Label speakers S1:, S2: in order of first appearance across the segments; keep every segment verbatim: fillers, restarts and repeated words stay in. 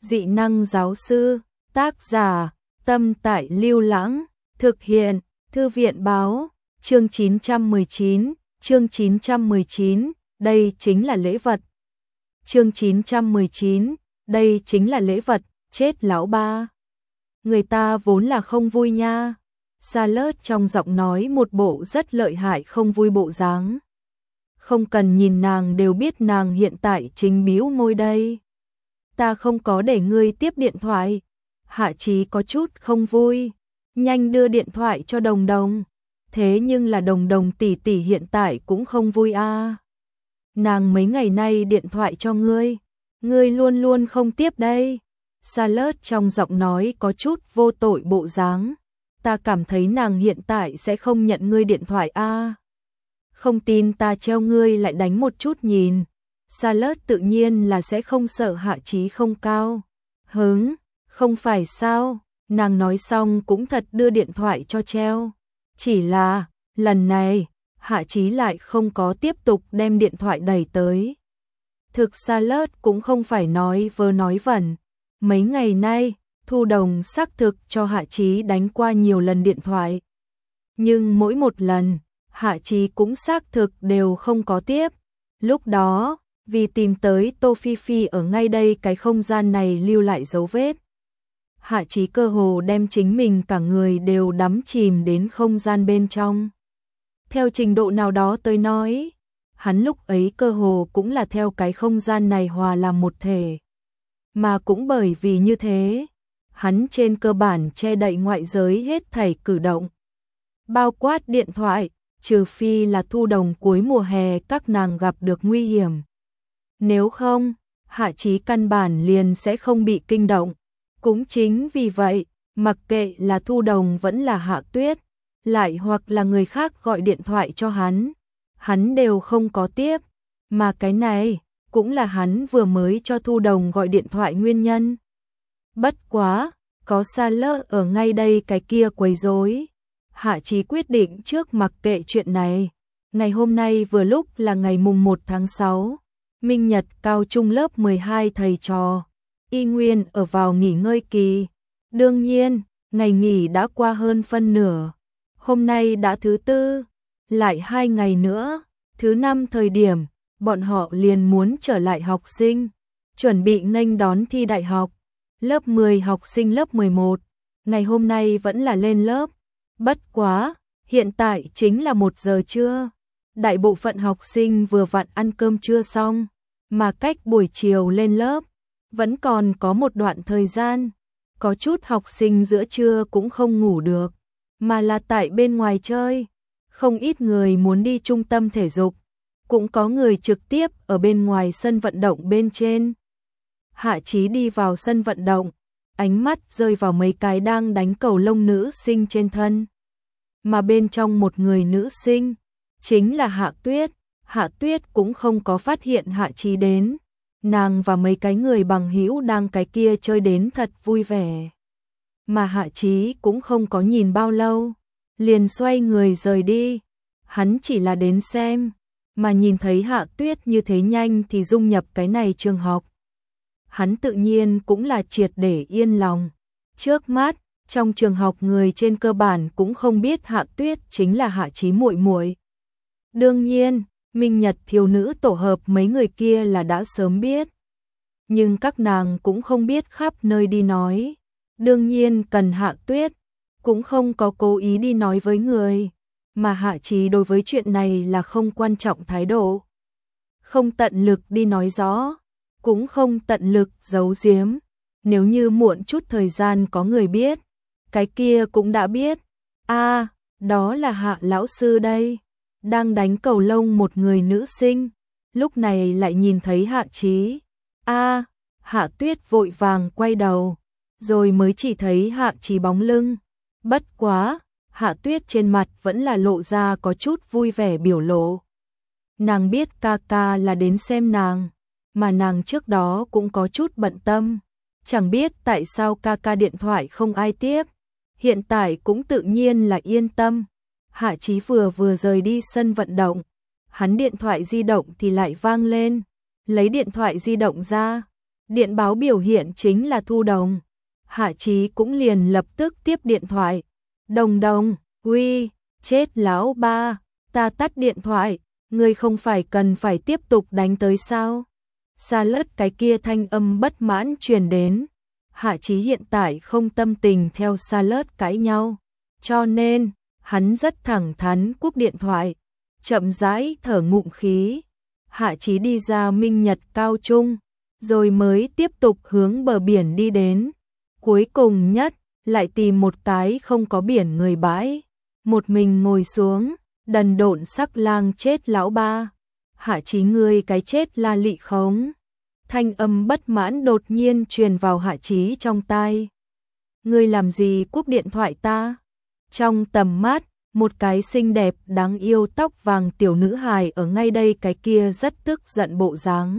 S1: Dị năng giáo sư, tác giả, Tâm Tại Lưu Lãng, thực hiện, Thư viện báo, chương chín trăm mười chín, chương chín trăm mười chín, đây chính là lễ vật. Chương chín trăm mười chín, đây chính là lễ vật, chết lão ba. Người ta vốn là không vui nha. Charlotte trong giọng nói một bộ rất lợi hại không vui bộ dáng. Không cần nhìn nàng đều biết nàng hiện tại chính bĩu môi đây. Ta không có để ngươi tiếp điện thoại. Hạ Chí có chút không vui. Nhanh đưa điện thoại cho Đồng Đồng. Thế nhưng là Đồng Đồng tỷ tỷ hiện tại cũng không vui a. À. Nàng mấy ngày nay điện thoại cho ngươi, ngươi luôn luôn không tiếp đây. Charlotte trong giọng nói có chút vô tội bộ dáng. Ta cảm thấy nàng hiện tại sẽ không nhận ngươi điện thoại a. À. Không tin ta treo ngươi lại đánh một chút nhìn. Charlotte tự nhiên là sẽ không sợ Hạ Chí không cao hứng, không phải sao? Nàng nói xong cũng thật đưa điện thoại cho treo. Chỉ là, lần này, Hạ Chí lại không có tiếp tục đem điện thoại đẩy tới. Thực Charlotte cũng không phải nói vớ nói vẩn. Mấy ngày nay, Thu Đồng xác thực cho Hạ Chí đánh qua nhiều lần điện thoại. Nhưng mỗi một lần, Hạ Chí cũng xác thực đều không có tiếp. Lúc đó, vì tìm tới Tô Phi Phi ở ngay đây cái không gian này lưu lại dấu vết. Hạ Chí cơ hồ đem chính mình cả người đều đắm chìm đến không gian bên trong. Theo trình độ nào đó tới nói, hắn lúc ấy cơ hồ cũng là theo cái không gian này hòa làm một thể. Mà cũng bởi vì như thế, hắn trên cơ bản che đậy ngoại giới hết thảy cử động. Bao quát điện thoại, trừ phi là Thu Đồng cuối mùa hè các nàng gặp được nguy hiểm. Nếu không, Hạ Chí căn bản liền sẽ không bị kinh động. Cũng chính vì vậy, mặc kệ là Thu Đồng vẫn là Hạ Tuyết, lại hoặc là người khác gọi điện thoại cho hắn, hắn đều không có tiếp. Mà cái này, cũng là hắn vừa mới cho Thu Đồng gọi điện thoại nguyên nhân. Bất quá, có Charlotte ở ngay đây cái kia quấy rối. Hạ Chí quyết định trước mặc kệ chuyện này. Ngày hôm nay vừa lúc là ngày mùng một tháng sáu, Minh Nhật cao trung lớp mười hai thầy trò y nguyên ở vào nghỉ ngơi kỳ. Đương nhiên, ngày nghỉ đã qua hơn phân nửa. Hôm nay đã thứ tư, lại hai ngày nữa, thứ năm thời điểm, bọn họ liền muốn trở lại học sinh, chuẩn bị nghênh đón thi đại học. Lớp mười học sinh lớp mười một, ngày hôm nay vẫn là lên lớp. Bất quá, hiện tại chính là một giờ trưa. Đại bộ phận học sinh vừa vặn ăn cơm trưa xong, mà cách buổi chiều lên lớp vẫn còn có một đoạn thời gian. Có chút học sinh giữa trưa cũng không ngủ được, mà là tại bên ngoài chơi. Không ít người muốn đi trung tâm thể dục, cũng có người trực tiếp ở bên ngoài sân vận động bên trên. Hạ Chí đi vào sân vận động, ánh mắt rơi vào mấy cái đang đánh cầu lông nữ sinh trên thân. Mà bên trong một người nữ sinh, chính là Hạ Tuyết. Hạ Tuyết cũng không có phát hiện Hạ Chí đến. Nàng và mấy cái người bằng hữu đang cái kia chơi đến thật vui vẻ. Mà Hạ Chí cũng không có nhìn bao lâu, liền xoay người rời đi. Hắn chỉ là đến xem, mà nhìn thấy Hạ Tuyết như thế nhanh thì dung nhập cái này trường học. Hắn tự nhiên cũng là triệt để yên lòng. Trước mắt, trong trường học người trên cơ bản cũng không biết Hạ Tuyết chính là Hạ Chí muội muội. Đương nhiên, Minh Nhật thiếu nữ tổ hợp mấy người kia là đã sớm biết. Nhưng các nàng cũng không biết khắp nơi đi nói. Đương nhiên cần Hạ Tuyết, cũng không có cố ý đi nói với người. Mà Hạ Chí đối với chuyện này là không quan trọng thái độ. Không tận lực đi nói rõ, cũng không tận lực giấu giếm. Nếu như muộn chút thời gian có người biết, cái kia cũng đã biết. A, à, đó là Hạ lão sư đây. Đang đánh cầu lông một người nữ sinh, lúc này lại nhìn thấy Hạ Chí. A, à, Hạ Tuyết vội vàng quay đầu, rồi mới chỉ thấy Hạ Chí bóng lưng. Bất quá, Hạ Tuyết trên mặt vẫn là lộ ra có chút vui vẻ biểu lộ. Nàng biết ca ca là đến xem nàng, mà nàng trước đó cũng có chút bận tâm. Chẳng biết tại sao ca ca điện thoại không ai tiếp, hiện tại cũng tự nhiên là yên tâm. Hạ Chí vừa vừa rời đi sân vận động, hắn điện thoại di động thì lại vang lên. Lấy điện thoại di động ra, Điện báo biểu hiện chính là Thu Đồng. Hạ Chí cũng liền lập tức tiếp điện thoại. Đồng đồng, uy, chết lão ba, ta tắt điện thoại, ngươi không phải cần phải tiếp tục đánh tới sao? Xa lất cái kia thanh âm bất mãn truyền đến. Hạ Chí hiện tại không tâm tình theo Xa lất cãi nhau, cho nên hắn rất thẳng thắn cúp điện thoại, chậm rãi thở ngụm khí. Hạ Chí đi ra Minh Nhật Cao Trung, rồi mới tiếp tục hướng bờ biển đi đến. Cuối cùng nhất, lại tìm một cái không có biển người bãi, một mình ngồi xuống, đần độn sắc lang chết lão ba. Hạ Chí ngươi cái chết la lị khống. Thanh âm bất mãn đột nhiên truyền vào Hạ Chí trong tai. Ngươi làm gì cúp điện thoại ta? Trong tầm mắt, một cái xinh đẹp đáng yêu tóc vàng tiểu nữ hài ở ngay đây cái kia rất tức giận bộ dáng.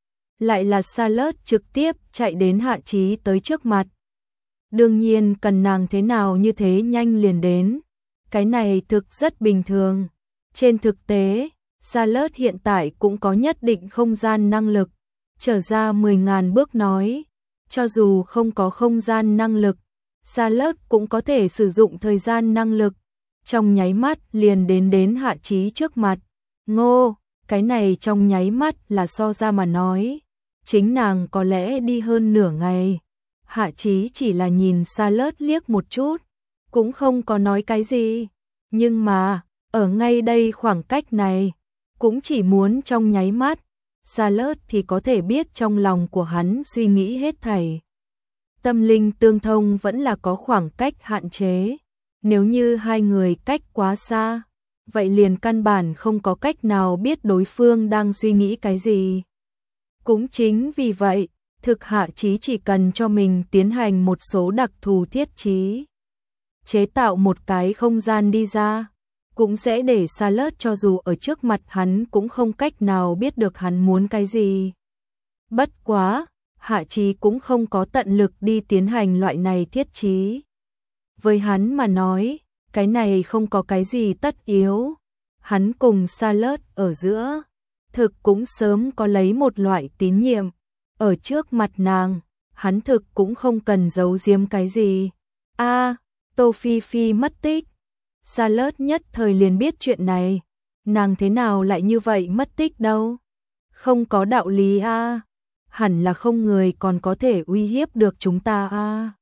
S1: Lại là Sa Lớt trực tiếp chạy đến Hạ Chí tới trước mặt. Đương nhiên cần nàng thế nào như thế nhanh liền đến. Cái này thực rất bình thường. Trên thực tế, Sa Lớt hiện tại cũng có nhất định không gian năng lực. Trở ra mười nghìn bước nói, cho dù không có không gian năng lực, Sa Lớt cũng có thể sử dụng thời gian năng lực. Trong nháy mắt liền đến đến Hạ Chí trước mặt. Ngô, cái này trong nháy mắt là so ra mà nói. Chính nàng có lẽ đi hơn nửa ngày. Hạ Chí chỉ là nhìn Sa Lớt liếc một chút, cũng không có nói cái gì. Nhưng mà, ở ngay đây khoảng cách này, cũng chỉ muốn trong nháy mắt, Sa Lớt thì có thể biết trong lòng của hắn suy nghĩ hết thảy. Tâm linh tương thông vẫn là có khoảng cách hạn chế. Nếu như hai người cách quá xa, vậy liền căn bản không có cách nào biết đối phương đang suy nghĩ cái gì. Cũng chính vì vậy, thực Hạ Chí chỉ cần cho mình tiến hành một số đặc thù thiết trí, chế tạo một cái không gian đi ra, cũng sẽ để Sa Lớt cho dù ở trước mặt hắn cũng không cách nào biết được hắn muốn cái gì. Bất quá, Hạ Chí cũng không có tận lực đi tiến hành loại này thiết trí. Với hắn mà nói, cái này không có cái gì tất yếu. Hắn cùng Sa Lớt ở giữa, thực cũng sớm có lấy một loại tín nhiệm. Ở trước mặt nàng, hắn thực cũng không cần giấu giếm cái gì. A, Tô Phi Phi mất tích. Sa Lớt nhất thời liền biết chuyện này. Nàng thế nào lại như vậy mất tích đâu? Không có đạo lý a. Hẳn là không người còn có thể uy hiếp được chúng ta a.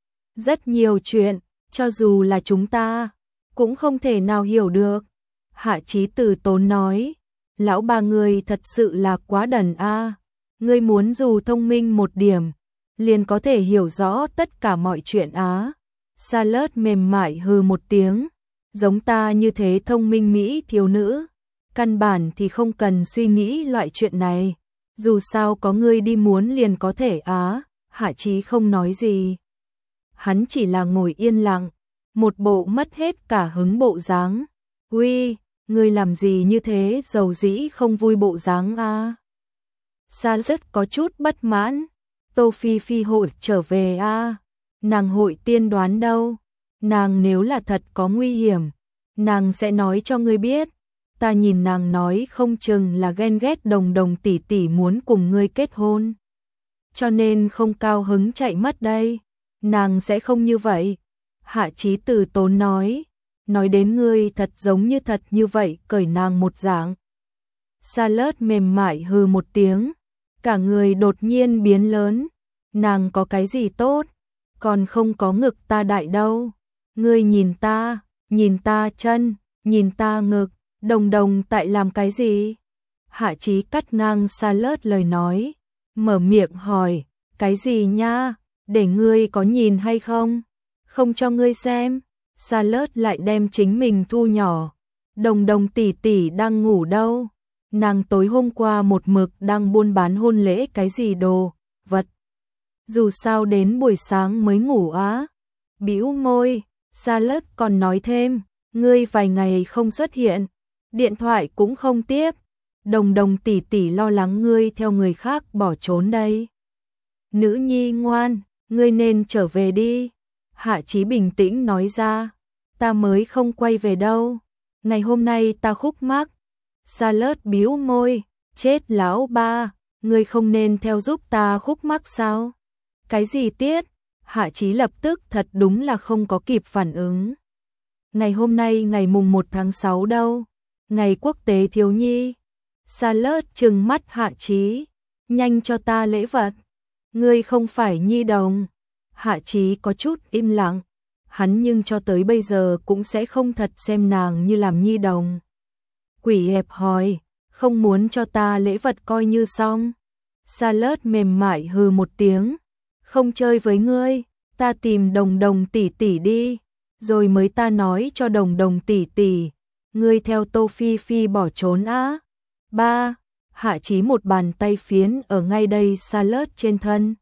S1: Rất nhiều chuyện, cho dù là chúng ta, cũng không thể nào hiểu được. Hạ Chí từ tốn nói, lão ba người thật sự là quá đần a. Ngươi muốn dù thông minh một điểm, liền có thể hiểu rõ tất cả mọi chuyện á. Sa Lớt mềm mại hừ một tiếng, giống ta như thế thông minh mỹ thiếu nữ, căn bản thì không cần suy nghĩ loại chuyện này. Dù sao có ngươi đi muốn liền có thể á. Hạ Chí không nói gì. Hắn chỉ là ngồi yên lặng, một bộ mất hết cả hứng bộ dáng. Uy, ngươi làm gì như thế dầu dĩ không vui bộ dáng a? Sa rất có chút bất mãn. Tô Phi Phi hội trở về a? Nàng hội tiên đoán đâu? Nàng nếu là thật có nguy hiểm, nàng sẽ nói cho ngươi biết. Ta nhìn nàng nói không chừng là ghen ghét Đồng Đồng tỷ tỷ muốn cùng ngươi kết hôn, cho nên không cao hứng chạy mất đây. Nàng sẽ không như vậy. Hạ Chí từ tốn nói, nói đến ngươi thật giống như thật như vậy cởi nàng một dạng. Sa Lớt mềm mại hừ một tiếng, cả người đột nhiên biến lớn. Nàng có cái gì tốt, còn không có ngực ta đại đâu. Ngươi nhìn ta, nhìn ta chân, nhìn ta ngực, Đồng Đồng tại làm cái gì? Hạ Chí cắt ngang Sa Lớt lời nói, mở miệng hỏi, cái gì nha? Để ngươi có nhìn hay không? Không cho ngươi xem. Sa Lớt lại đem chính mình thu nhỏ. Đồng Đồng tỷ tỷ đang ngủ đâu? Nàng tối hôm qua một mực đang buôn bán hôn lễ cái gì đồ, vật. Dù sao đến buổi sáng mới ngủ á. Bĩu môi, Sa Lớt còn nói thêm, ngươi vài ngày không xuất hiện, điện thoại cũng không tiếp. Đồng Đồng tỷ tỷ lo lắng ngươi theo người khác bỏ trốn đây. Nữ nhi ngoan, ngươi nên trở về đi. Hạ Chí bình tĩnh nói ra, ta mới không quay về đâu. Ngày hôm nay ta khúc mắc. Sa Lớt bĩu môi, chết lão ba, ngươi không nên theo giúp ta khúc mắc sao? Cái gì tiết? Hạ Chí lập tức thật đúng là không có kịp phản ứng. Ngày hôm nay ngày mùng một tháng sáu đâu? Ngày quốc tế thiếu nhi. Charlotte trừng mắt Hạ Chí, nhanh cho ta lễ vật. Ngươi không phải nhi đồng. Hạ Chí có chút im lặng, hắn nhưng cho tới bây giờ cũng sẽ không thật xem nàng như làm nhi đồng. Quỷ hẹp hòi, không muốn cho ta lễ vật coi như xong. Charlotte mềm mại hừ một tiếng, không chơi với ngươi, ta tìm Đồng Đồng tỷ tỷ đi, rồi mới ta nói cho Đồng Đồng tỷ tỷ, ngươi theo Tô Phi Phi bỏ trốn á. Ba, Hạ Chí một bàn tay phiến ở ngay đây Charlotte trên thân.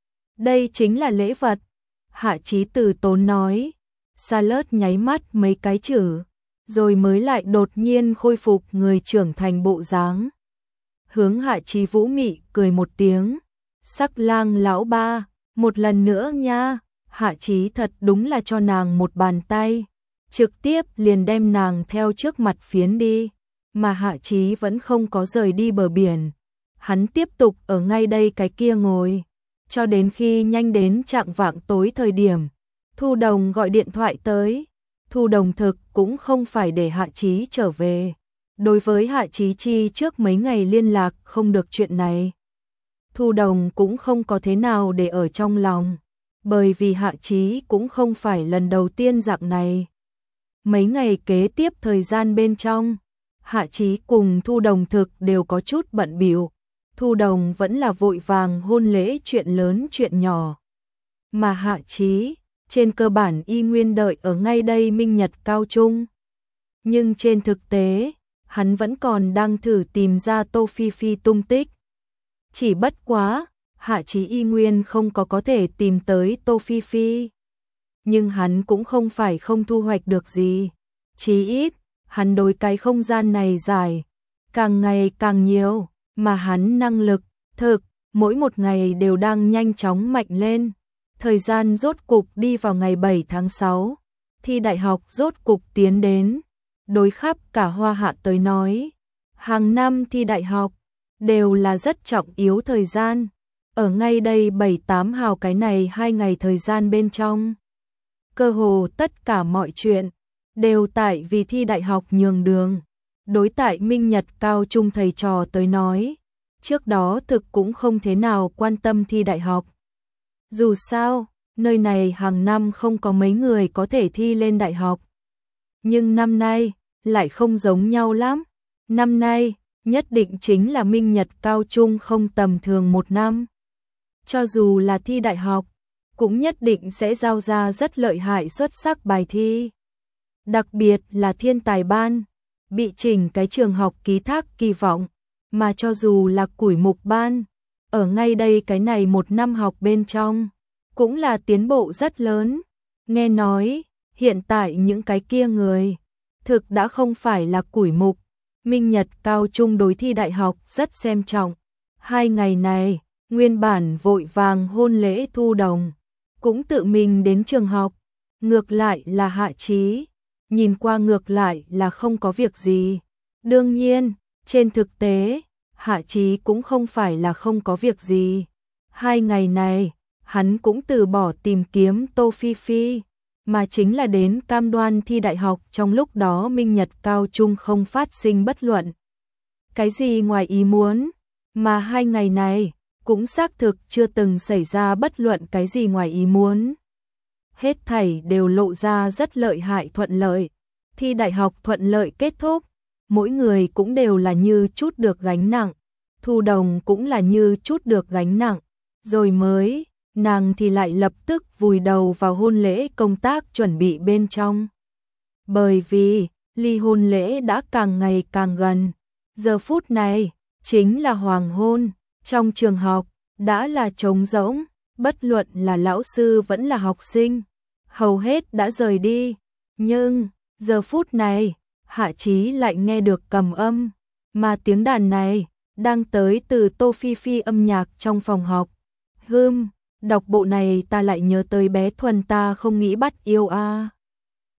S1: Đây chính là lễ vật. Hạ Chí từ tốn nói. Charlotte nháy mắt mấy cái chữ, rồi mới lại đột nhiên khôi phục người trưởng thành bộ dáng. Hướng Hạ Chí vũ mị cười một tiếng. Sắc lang lão ba, một lần nữa nha. Hạ Chí thật đúng là cho nàng một bàn tay, trực tiếp liền đem nàng theo trước mặt phiến đi. Mà Hạ Chí vẫn không có rời đi bờ biển. Hắn tiếp tục ở ngay đây cái kia ngồi, cho đến khi nhanh đến chạng vạng tối thời điểm, Thu Đồng gọi điện thoại tới. Thu Đồng thực cũng không phải để Hạ Chí trở về. Đối với Hạ Chí chi trước mấy ngày liên lạc không được chuyện này, Thu Đồng cũng không có thế nào để ở trong lòng, bởi vì Hạ Chí cũng không phải lần đầu tiên dạng này. Mấy ngày kế tiếp thời gian bên trong, Hạ Chí cùng Thu Đồng thực đều có chút bận bịu. Thu Đồng vẫn là vội vàng hôn lễ chuyện lớn chuyện nhỏ, mà Hạ Chí trên cơ bản y nguyên đợi ở ngay đây Minh Nhật Cao Trung. Nhưng trên thực tế, hắn vẫn còn đang thử tìm ra Tô Phi Phi tung tích. Chỉ bất quá, Hạ Chí y nguyên không có có thể tìm tới Tô Phi Phi. Nhưng hắn cũng không phải không thu hoạch được gì. Chí ít, hắn đối cái không gian này dài, càng ngày càng nhiều, mà hắn năng lực, thực, mỗi một ngày đều đang nhanh chóng mạnh lên. Thời gian rốt cục đi vào ngày bảy tháng sáu, thi đại học rốt cục tiến đến. Đối khắp cả Hoa Hạ tới nói, hàng năm thi đại học đều là rất trọng yếu thời gian. Ở ngay đây bảy tám hào cái này hai ngày thời gian bên trong, cơ hồ tất cả mọi chuyện đều tại vì thi đại học nhường đường. Đối tại Minh Nhật Cao Trung thầy trò tới nói, trước đó thực cũng không thế nào quan tâm thi đại học. Dù sao, nơi này hàng năm không có mấy người có thể thi lên đại học. Nhưng năm nay, lại không giống nhau lắm. Năm nay, nhất định chính là Minh Nhật Cao Trung không tầm thường một năm. Cho dù là thi đại học, cũng nhất định sẽ giao ra rất lợi hại xuất sắc bài thi. Đặc biệt là thiên tài ban, bị chỉnh cái trường học ký thác kỳ vọng, mà cho dù là củi mục ban, ở ngay đây cái này một năm học bên trong, cũng là tiến bộ rất lớn. Nghe nói, hiện tại những cái kia người, thực đã không phải là củi mục. Minh Nhật Cao Trung đối thi đại học rất xem trọng. Hai ngày này, nguyên bản vội vàng hôn lễ Thu Đồng, cũng tự mình đến trường học. Ngược lại là Hạ Chí, nhìn qua ngược lại là không có việc gì. Đương nhiên, trên thực tế, Hạ Chí cũng không phải là không có việc gì. Hai ngày này, hắn cũng từ bỏ tìm kiếm Tô Phi Phi, mà chính là đến cam đoan thi đại học trong lúc đó Minh Nhật Cao Trung không phát sinh bất luận cái gì ngoài ý muốn, mà hai ngày này cũng xác thực chưa từng xảy ra bất luận cái gì ngoài ý muốn. Hết thảy đều lộ ra rất lợi hại thuận lợi. Thi đại học thuận lợi kết thúc, mỗi người cũng đều là như chút được gánh nặng. Thu Đồng cũng là như chút được gánh nặng, rồi mới, nàng thì lại lập tức vùi đầu vào hôn lễ công tác chuẩn bị bên trong. Bởi vì, ly hôn lễ đã càng ngày càng gần. Giờ phút này, chính là hoàng hôn, trong trường học, đã là trống rỗng, bất luận là lão sư vẫn là học sinh, hầu hết đã rời đi. Nhưng, giờ phút này, Hạ Chí lại nghe được cầm âm, mà tiếng đàn này, đang tới từ Tô Phi Phi âm nhạc trong phòng học. Hừm, đọc bộ này ta lại nhớ tới bé Thuần ta không nghĩ bắt yêu a. À.